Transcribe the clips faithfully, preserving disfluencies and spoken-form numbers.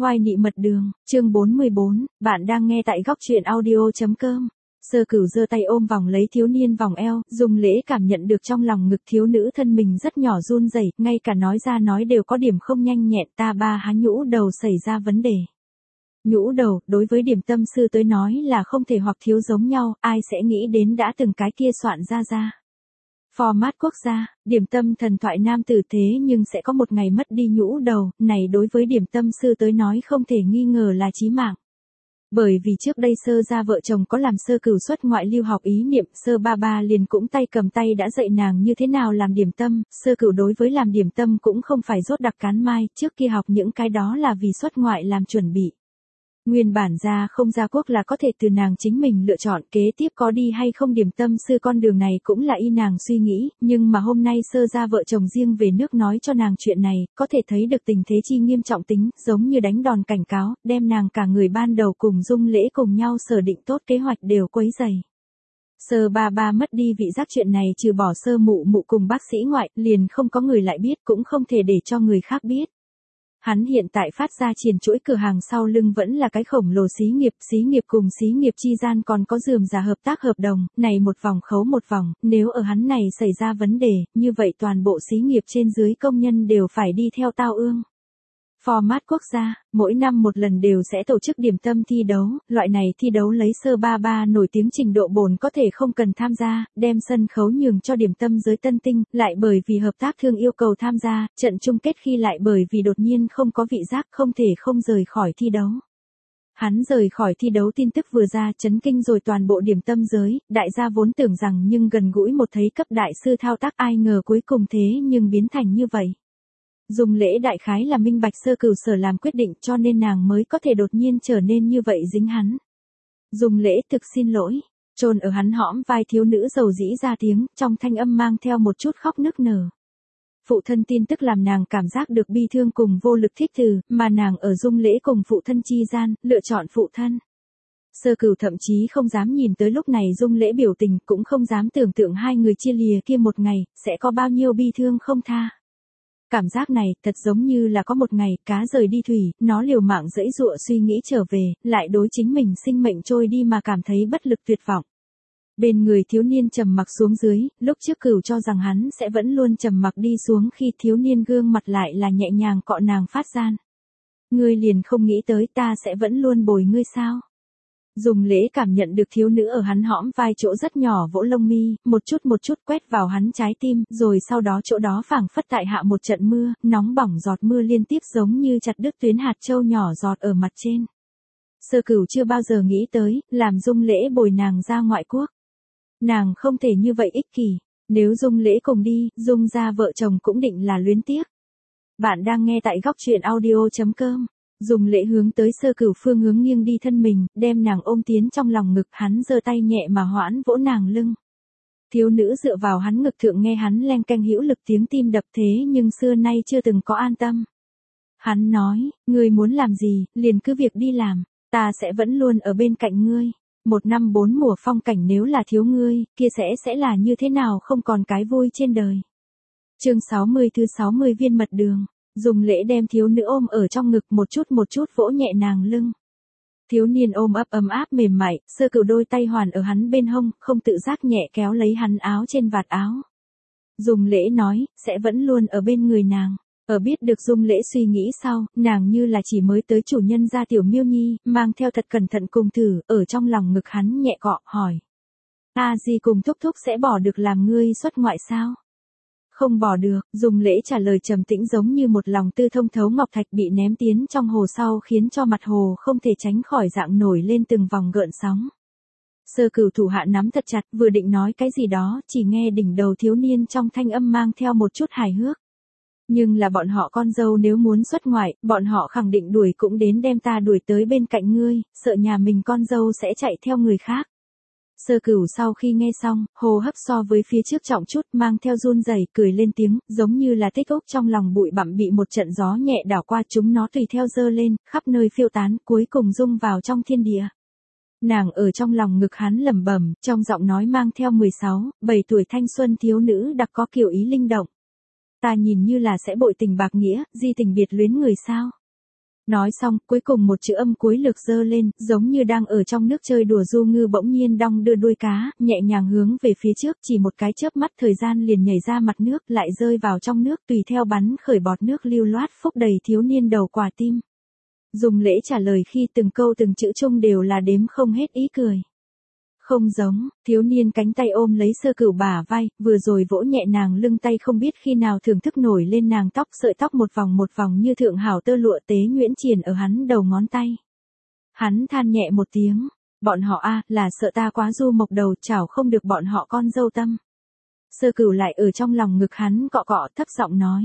Hoài Nị Mật Đường, chương bốn mươi bốn, bạn đang nghe tại góc truyện audio.com. Sơ Cửu giơ tay ôm vòng lấy thiếu niên vòng eo, Dung Lễ cảm nhận được trong lòng ngực thiếu nữ thân mình rất nhỏ run rẩy, ngay cả nói ra nói đều có điểm không nhanh nhẹn. Ta ba há nhũ đầu xảy ra vấn đề. Nhũ đầu, đối với điểm tâm sư tới nói là không thể hoặc thiếu giống nhau, ai sẽ nghĩ đến đã từng cái kia soạn ra ra. Format quốc gia, điểm tâm thần thoại nam tử thế nhưng sẽ có một ngày mất đi nhũ đầu, này đối với điểm tâm sư tới nói không thể nghi ngờ là chí mạng. Bởi vì trước đây Sơ gia vợ chồng có làm Sơ Cửu xuất ngoại lưu học ý niệm, Sơ ba ba liền cũng tay cầm tay đã dạy nàng như thế nào làm điểm tâm, Sơ Cửu đối với làm điểm tâm cũng không phải rốt đặc cán mai, trước kia học những cái đó là vì xuất ngoại làm chuẩn bị. Nguyên bản ra không ra quốc là có thể từ nàng chính mình lựa chọn, kế tiếp có đi hay không điểm tâm sư con đường này cũng là y nàng suy nghĩ, nhưng mà hôm nay Sơ gia vợ chồng riêng về nước nói cho nàng chuyện này, có thể thấy được tình thế chi nghiêm trọng tính, giống như đánh đòn cảnh cáo, đem nàng cả người ban đầu cùng Dung Lễ cùng nhau sở định tốt kế hoạch đều quấy rầy. Sơ ba ba mất đi vị giác chuyện này trừ bỏ Sơ mụ mụ cùng bác sĩ ngoại, liền không có người lại biết, cũng không thể để cho người khác biết. Hắn hiện tại phát ra triển chuỗi cửa hàng sau lưng vẫn là cái khổng lồ xí nghiệp, xí nghiệp cùng xí nghiệp chi gian còn có rườm rà hợp tác hợp đồng, này một vòng khấu một vòng, nếu ở hắn này xảy ra vấn đề, như vậy toàn bộ xí nghiệp trên dưới công nhân đều phải đi theo tao ương. Format quốc gia, mỗi năm một lần đều sẽ tổ chức điểm tâm thi đấu, loại này thi đấu lấy Sơ ba ba nổi tiếng trình độ bổn có thể không cần tham gia, đem sân khấu nhường cho điểm tâm giới tân tinh, lại bởi vì hợp tác thương yêu cầu tham gia, trận chung kết khi lại bởi vì đột nhiên không có vị giác không thể không rời khỏi thi đấu. Hắn rời khỏi thi đấu tin tức vừa ra chấn kinh rồi toàn bộ điểm tâm giới, đại gia vốn tưởng rằng nhưng gần gũi một thấy cấp đại sư thao tác ai ngờ cuối cùng thế nhưng biến thành như vậy. Dung Lễ đại khái là minh bạch Sơ Cửu sở làm quyết định cho nên nàng mới có thể đột nhiên trở nên như vậy dính hắn. Dung Lễ thực xin lỗi, chôn ở hắn hõm vai thiếu nữ dầu dĩ ra tiếng, trong thanh âm mang theo một chút khóc nức nở. Phụ thân tin tức làm nàng cảm giác được bi thương cùng vô lực thích từ, mà nàng ở Dung Lễ cùng phụ thân chi gian, lựa chọn phụ thân. Sơ Cửu thậm chí không dám nhìn tới lúc này Dung Lễ biểu tình, cũng không dám tưởng tượng hai người chia lìa kia một ngày, sẽ có bao nhiêu bi thương không tha. Cảm giác này, thật giống như là có một ngày, cá rời đi thủy, nó liều mạng dẫy dụa suy nghĩ trở về, lại đối chính mình sinh mệnh trôi đi mà cảm thấy bất lực tuyệt vọng. Bên người thiếu niên trầm mặc xuống dưới, lúc trước Cửu cho rằng hắn sẽ vẫn luôn trầm mặc đi xuống khi thiếu niên gương mặt lại là nhẹ nhàng cọ nàng phát gian. Ngươi liền không nghĩ tới ta sẽ vẫn luôn bồi ngươi sao? Dung Lễ cảm nhận được thiếu nữ ở hắn hõm vai chỗ rất nhỏ vỗ lông mi, một chút một chút quét vào hắn trái tim, rồi sau đó chỗ đó phảng phất tại hạ một trận mưa, nóng bỏng giọt mưa liên tiếp giống như chặt đứt tuyến hạt châu nhỏ giọt ở mặt trên. Sơ Cửu chưa bao giờ nghĩ tới, làm Dung Lễ bồi nàng ra ngoại quốc. Nàng không thể như vậy ích kỷ, nếu Dung Lễ cùng đi, Dung gia vợ chồng cũng định là luyến tiếc. Bạn đang nghe tại góc truyện audio.com. Dung Lễ hướng tới Sơ Cửu phương hướng nghiêng đi thân mình, đem nàng ôm tiến trong lòng ngực, hắn giơ tay nhẹ mà hoãn vỗ nàng lưng. Thiếu nữ dựa vào hắn ngực thượng nghe hắn len canh hữu lực tiếng tim đập thế nhưng xưa nay chưa từng có an tâm. Hắn nói, ngươi muốn làm gì, liền cứ việc đi làm, ta sẽ vẫn luôn ở bên cạnh ngươi. Một năm bốn mùa phong cảnh nếu là thiếu ngươi, kia sẽ sẽ là như thế nào không còn cái vui trên đời. Chương sáu mươi thứ sáu mươi viên mật đường. Dung Lễ đem thiếu nữ ôm ở trong ngực một chút một chút vỗ nhẹ nàng lưng. Thiếu niên ôm ấp ấm áp mềm mại, Sơ Cửu đôi tay hoàn ở hắn bên hông, không tự giác nhẹ kéo lấy hắn áo trên vạt áo. Dung Lễ nói, sẽ vẫn luôn ở bên người nàng. Ở biết được Dung Lễ suy nghĩ sau, nàng như là chỉ mới tới chủ nhân gia tiểu miêu nhi, mang theo thật cẩn thận cùng thử, ở trong lòng ngực hắn nhẹ cọ, hỏi. A Di cùng thúc thúc sẽ bỏ được làm ngươi xuất ngoại sao? Không bỏ được, Dung Lễ trả lời trầm tĩnh giống như một lòng tư thông thấu ngọc thạch bị ném tiến trong hồ sau khiến cho mặt hồ không thể tránh khỏi dạng nổi lên từng vòng gợn sóng. Sơ Cửu thủ hạ nắm thật chặt, vừa định nói cái gì đó, chỉ nghe đỉnh đầu thiếu niên trong thanh âm mang theo một chút hài hước. Nhưng là bọn họ con dâu nếu muốn xuất ngoại, bọn họ khẳng định đuổi cũng đến đem ta đuổi tới bên cạnh ngươi, sợ nhà mình con dâu sẽ chạy theo người khác. Sơ Cửu sau khi nghe xong, hô hấp so với phía trước trọng chút, mang theo run rẩy, cười lên tiếng, giống như là tích ốc trong lòng bụi bặm bị một trận gió nhẹ đảo qua, chúng nó tùy theo dơ lên, khắp nơi phiêu tán, cuối cùng rung vào trong thiên địa. Nàng ở trong lòng ngực hắn lẩm bẩm, trong giọng nói mang theo mười sáu, bảy tuổi thanh xuân thiếu nữ đặc có kiểu ý linh động. Ta nhìn như là sẽ bội tình bạc nghĩa, di tình biệt luyến người sao? Nói xong, cuối cùng một chữ âm cuối lược giơ lên, giống như đang ở trong nước chơi đùa du ngư bỗng nhiên đong đưa đuôi cá, nhẹ nhàng hướng về phía trước, chỉ một cái chớp mắt thời gian liền nhảy ra mặt nước, lại rơi vào trong nước, tùy theo bắn khởi bọt nước lưu loát phúc đầy thiếu niên đầu quả tim. Dùng lễ trả lời khi từng câu từng chữ chung đều là đếm không hết ý cười. Không giống, thiếu niên cánh tay ôm lấy Sơ Cửu bả vai, vừa rồi vỗ nhẹ nàng lưng tay không biết khi nào thưởng thức nổi lên nàng tóc sợi tóc một vòng một vòng như thượng hảo tơ lụa tế nhuyễn triền ở hắn đầu ngón tay. Hắn than nhẹ một tiếng, bọn họ a là sợ ta quá du mộc đầu chảo không được bọn họ con dâu tâm. Sơ Cửu lại ở trong lòng ngực hắn cọ cọ thấp giọng nói.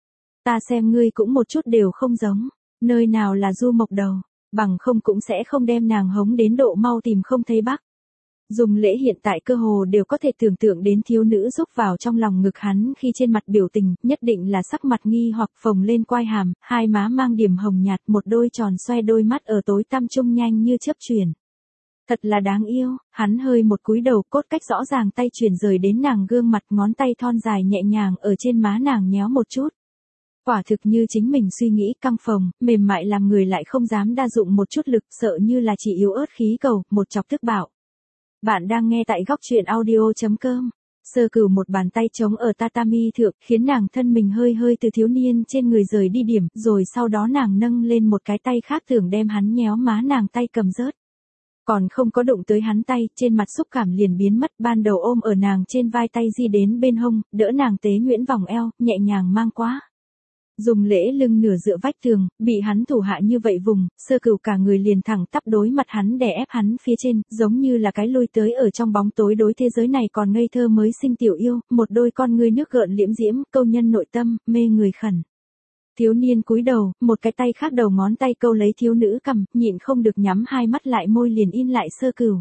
Ta xem ngươi cũng một chút đều không giống, nơi nào là du mộc đầu, bằng không cũng sẽ không đem nàng hống đến độ mau tìm không thấy bắc. Dùng lễ hiện tại cơ hồ đều có thể tưởng tượng đến thiếu nữ rúc vào trong lòng ngực hắn khi trên mặt biểu tình, nhất định là sắc mặt nghi hoặc phồng lên quai hàm, hai má mang điểm hồng nhạt, một đôi tròn xoe đôi mắt ở tối tăm trung nhanh như chớp chuyển. Thật là đáng yêu, hắn hơi một cúi đầu cốt cách rõ ràng tay chuyển rời đến nàng gương mặt ngón tay thon dài nhẹ nhàng ở trên má nàng nhéo một chút. Quả thực như chính mình suy nghĩ căng phồng, mềm mại làm người lại không dám đa dụng một chút lực sợ như là chỉ yếu ớt khí cầu, một chọc tức bạo. Bạn đang nghe tại góc truyện audio chấm com. Sơ Cửu một bàn tay trống ở tatami thượng, khiến nàng thân mình hơi hơi từ thiếu niên trên người rời đi điểm, rồi sau đó nàng nâng lên một cái tay khác tưởng đem hắn nhéo má nàng tay cầm rớt. Còn không có đụng tới hắn tay, trên mặt xúc cảm liền biến mất, ban đầu ôm ở nàng trên vai tay di đến bên hông, đỡ nàng tế nhuyễn vòng eo, nhẹ nhàng mang quá. Dùng lễ lưng nửa dựa vách tường, bị hắn thủ hạ như vậy vùng, Sơ Cửu cả người liền thẳng tắp đối mặt hắn đè ép hắn phía trên, giống như là cái lôi tới ở trong bóng tối đối thế giới này còn ngây thơ mới sinh tiểu yêu, một đôi con ngươi nước gợn liễm diễm, câu nhân nội tâm, mê người khẩn. Thiếu niên cúi đầu, một cái tay khác đầu ngón tay câu lấy thiếu nữ cằm, nhịn không được nhắm hai mắt lại môi liền in lại Sơ Cửu.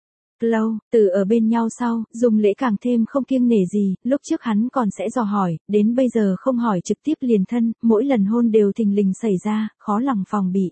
Lâu, từ ở bên nhau sau, Dùng lễ càng thêm không kiêng nể gì, lúc trước hắn còn sẽ dò hỏi, đến bây giờ không hỏi trực tiếp liền thân, mỗi lần hôn đều thình lình xảy ra, khó lòng phòng bị.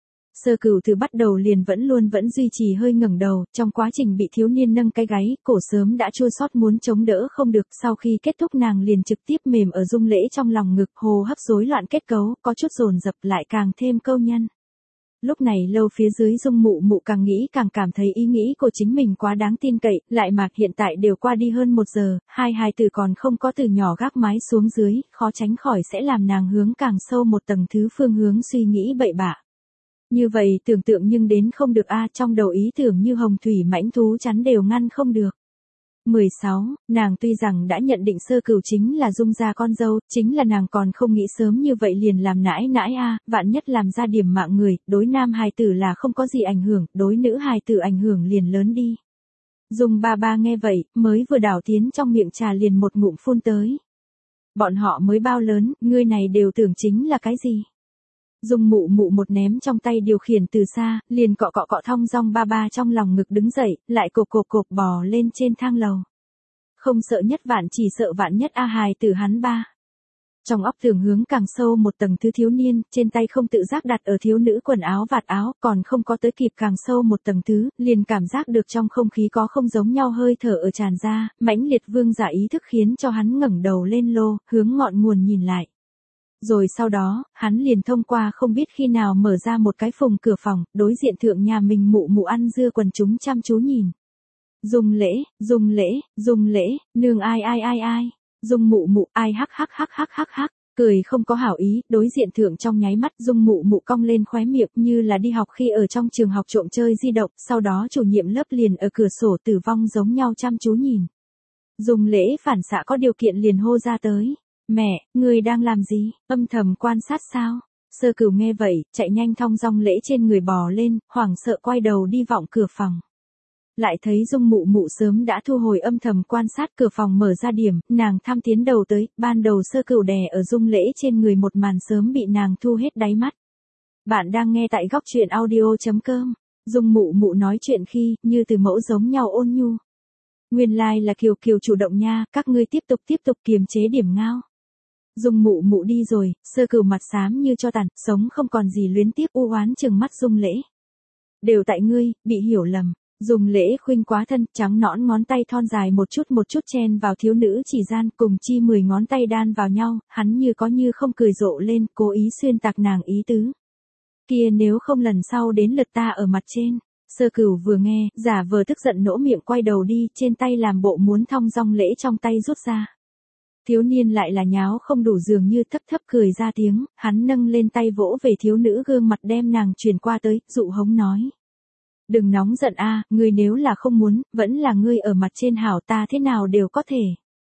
Sơ Cửu từ bắt đầu liền vẫn luôn vẫn duy trì hơi ngẩng đầu, trong quá trình bị thiếu niên nâng cái gáy, cổ sớm đã chua xót muốn chống đỡ không được, sau khi kết thúc nàng liền trực tiếp mềm ở Dung lễ trong lòng ngực, hô hấp rối loạn kết cấu, có chút dồn dập lại càng thêm câu nhân. Lúc này lâu phía dưới Dung mụ mụ càng nghĩ càng cảm thấy ý nghĩ của chính mình quá đáng tin cậy, lại mà hiện tại đều qua đi hơn một giờ, hai hài tử còn không có từ nhỏ gác mái xuống dưới, khó tránh khỏi sẽ làm nàng hướng càng sâu một tầng thứ phương hướng suy nghĩ bậy bạ. Như vậy tưởng tượng nhưng đến không được a trong đầu ý tưởng như hồng thủy mãnh thú chắn đều ngăn không được. mười sáu, nàng tuy rằng đã nhận định Sơ Cửu chính là Dung gia con dâu, chính là nàng còn không nghĩ sớm như vậy liền làm nãi nãi a, vạn nhất làm ra điểm mạng người, đối nam hài tử là không có gì ảnh hưởng, đối nữ hài tử ảnh hưởng liền lớn đi. Dung ba ba nghe vậy, mới vừa đảo tiến trong miệng trà liền một ngụm phun tới. Bọn họ mới bao lớn, ngươi này đều tưởng chính là cái gì? Dung mụ mụ một ném trong tay điều khiển từ xa, liền cọ cọ cọ thong dong ba ba trong lòng ngực đứng dậy, lại cộp cộp cộp bò lên trên thang lầu. Không sợ nhất vạn chỉ sợ vạn nhất a hài từ hắn ba. Trong óc tưởng hướng càng sâu một tầng thứ thiếu niên, trên tay không tự giác đặt ở thiếu nữ quần áo vạt áo, còn không có tới kịp càng sâu một tầng thứ, liền cảm giác được trong không khí có không giống nhau hơi thở ở tràn ra, mãnh liệt vương giả ý thức khiến cho hắn ngẩng đầu lên lô, hướng ngọn nguồn nhìn lại. Rồi sau đó, hắn liền thông qua không biết khi nào mở ra một cái phùng cửa phòng, đối diện thượng nhà mình mụ mụ ăn dưa quần chúng chăm chú nhìn. Dùng lễ, dùng lễ, dùng lễ, nương ai ai ai ai, dùng mụ mụ ai hắc hắc hắc hắc hắc hắc, cười không có hảo ý, đối diện thượng trong nháy mắt dùng mụ mụ cong lên khóe miệng như là đi học khi ở trong trường học trộm chơi di động, sau đó chủ nhiệm lớp liền ở cửa sổ tử vong giống nhau chăm chú nhìn. Dùng lễ phản xạ có điều kiện liền hô ra tới. Mẹ, người đang làm gì, âm thầm quan sát sao? Sơ Cửu nghe vậy, chạy nhanh thong dong lễ trên người bò lên, hoảng sợ quay đầu đi vọng cửa phòng. Lại thấy Dung mụ mụ sớm đã thu hồi âm thầm quan sát cửa phòng mở ra điểm, nàng tham tiến đầu tới, ban đầu Sơ Cửu đè ở Dung lễ trên người một màn sớm bị nàng thu hết đáy mắt. Bạn đang nghe tại góc truyện audio chấm com. Dung mụ mụ nói chuyện khi, như từ mẫu giống nhau ôn nhu. Nguyên lai like là Kiều Kiều chủ động nha, các ngươi tiếp tục tiếp tục kiềm chế điểm ngao. Dung mụ mụ đi rồi, Sơ Cửu mặt xám như cho tàn, sống không còn gì luyến tiếc u oán trừng mắt Dung lễ. Đều tại ngươi, bị hiểu lầm. Dung lễ khuynh quá thân, trắng nõn ngón tay thon dài một chút một chút chen vào thiếu nữ chỉ gian, cùng chi mười ngón tay đan vào nhau, hắn như có như không cười rộ lên, cố ý xuyên tạc nàng ý tứ. kia nếu không lần sau đến lượt ta ở mặt trên. Sơ Cửu vừa nghe, giả vờ tức giận nỗ miệng quay đầu đi, trên tay làm bộ muốn thong dong lễ trong tay rút ra. Thiếu niên lại là nháo không đủ, dường như thấp thấp cười ra tiếng, hắn nâng lên tay vỗ về thiếu nữ gương mặt đem nàng truyền qua tới, dụ hống nói. Đừng nóng giận a, ngươi nếu là không muốn, vẫn là ngươi ở mặt trên hảo, ta thế nào đều có thể.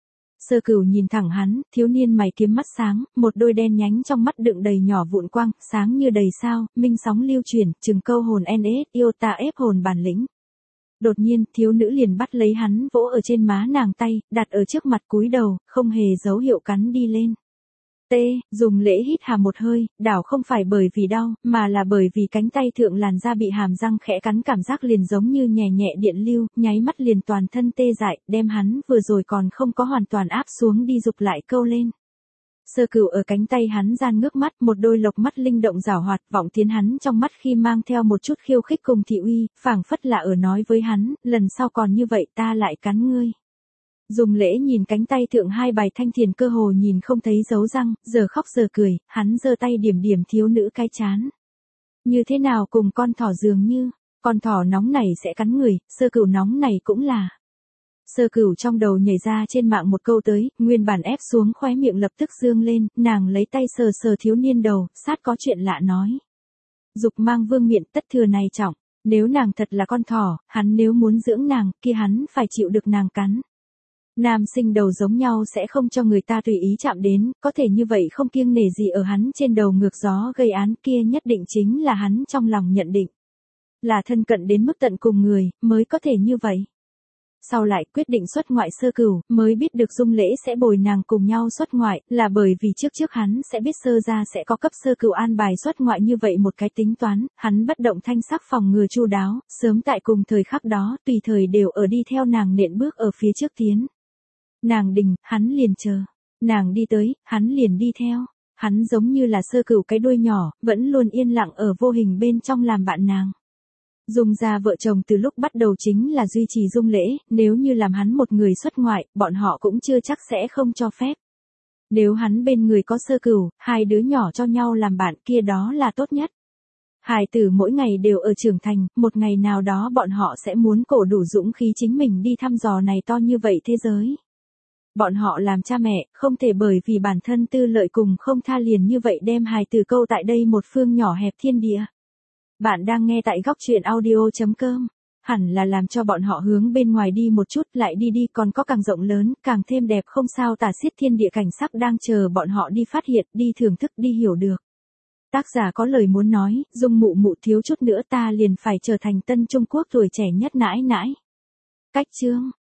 Sơ Cửu nhìn thẳng hắn, thiếu niên mày kiếm mắt sáng, một đôi đen nhánh trong mắt đựng đầy nhỏ vụn quang, sáng như đầy sao, minh sóng lưu chuyển, chừng câu hồn en ét, yêu ta ép hồn bản lĩnh. Đột nhiên, thiếu nữ liền bắt lấy hắn, vỗ ở trên má nàng tay, đặt ở trước mặt cúi đầu, không hề dấu hiệu cắn đi lên. T, dùng lễ hít hà một hơi, đảo không phải bởi vì đau, mà là bởi vì cánh tay thượng làn da bị hàm răng khẽ cắn, cảm giác liền giống như nhẹ nhẹ điện lưu, nháy mắt liền toàn thân tê dại, đem hắn vừa rồi còn không có hoàn toàn áp xuống đi dục lại câu lên. Sơ Cửu ở cánh tay hắn gian ngước mắt, một đôi lộc mắt linh động giảo hoạt, vọng tiến hắn trong mắt khi mang theo một chút khiêu khích cùng thị uy, phảng phất là ở nói với hắn, lần sau còn như vậy ta lại cắn ngươi. Dùng lễ nhìn cánh tay thượng hai bài thanh thiền cơ hồ nhìn không thấy dấu răng, giờ khóc giờ cười, hắn giơ tay điểm điểm thiếu nữ cái chán. Như thế nào cùng con thỏ dường như, con thỏ nóng này sẽ cắn người, Sơ Cửu nóng này cũng là. Sơ Cửu trong đầu nhảy ra trên mạng một câu tới, nguyên bản ép xuống khóe miệng lập tức dương lên, nàng lấy tay sờ sờ thiếu niên đầu, sát có chuyện lạ nói. Dục mang vương miện, tất thừa này trọng, nếu nàng thật là con thỏ, hắn nếu muốn dưỡng nàng, kia hắn phải chịu được nàng cắn. Nam sinh đầu giống nhau sẽ không cho người ta tùy ý chạm đến, có thể như vậy không kiêng nể gì ở hắn trên đầu ngược gió gây án, kia nhất định chính là hắn trong lòng nhận định. Là thân cận đến mức tận cùng người, mới có thể như vậy. Sau lại quyết định xuất ngoại Sơ Cửu, mới biết được Dung Lễ sẽ bồi nàng cùng nhau xuất ngoại, là bởi vì trước trước hắn sẽ biết Sơ gia sẽ có cấp Sơ Cửu an bài xuất ngoại như vậy một cái tính toán, hắn bất động thanh sắc phòng ngừa chu đáo, sớm tại cùng thời khắc đó, tùy thời đều ở đi theo nàng nện bước ở phía trước tiến. Nàng đình, hắn liền chờ. Nàng đi tới, hắn liền đi theo. Hắn giống như là Sơ Cửu cái đuôi nhỏ, vẫn luôn yên lặng ở vô hình bên trong làm bạn nàng. Dung gia vợ chồng từ lúc bắt đầu chính là duy trì Dung Lễ, nếu như làm hắn một người xuất ngoại, bọn họ cũng chưa chắc sẽ không cho phép. Nếu hắn bên người có Sơ Cửu, hai đứa nhỏ cho nhau làm bạn kia đó là tốt nhất. Hài tử mỗi ngày đều ở trưởng thành, một ngày nào đó bọn họ sẽ muốn cổ đủ dũng khí chính mình đi thăm dò này to như vậy thế giới. Bọn họ làm cha mẹ, không thể bởi vì bản thân tư lợi cùng không tha liền như vậy đem hài tử câu tại đây một phương nhỏ hẹp thiên địa. Bạn đang nghe tại góc truyện audio chấm com. Hẳn là làm cho bọn họ hướng bên ngoài đi một chút, lại đi đi, còn có càng rộng lớn, càng thêm đẹp không sao tả xiết thiên địa cảnh sắc đang chờ bọn họ đi phát hiện, đi thưởng thức, đi hiểu được. Tác giả có lời muốn nói, Dung mụ mụ thiếu chút nữa ta liền phải trở thành tân Trung Quốc tuổi trẻ nhất nãi nãi. Cách chương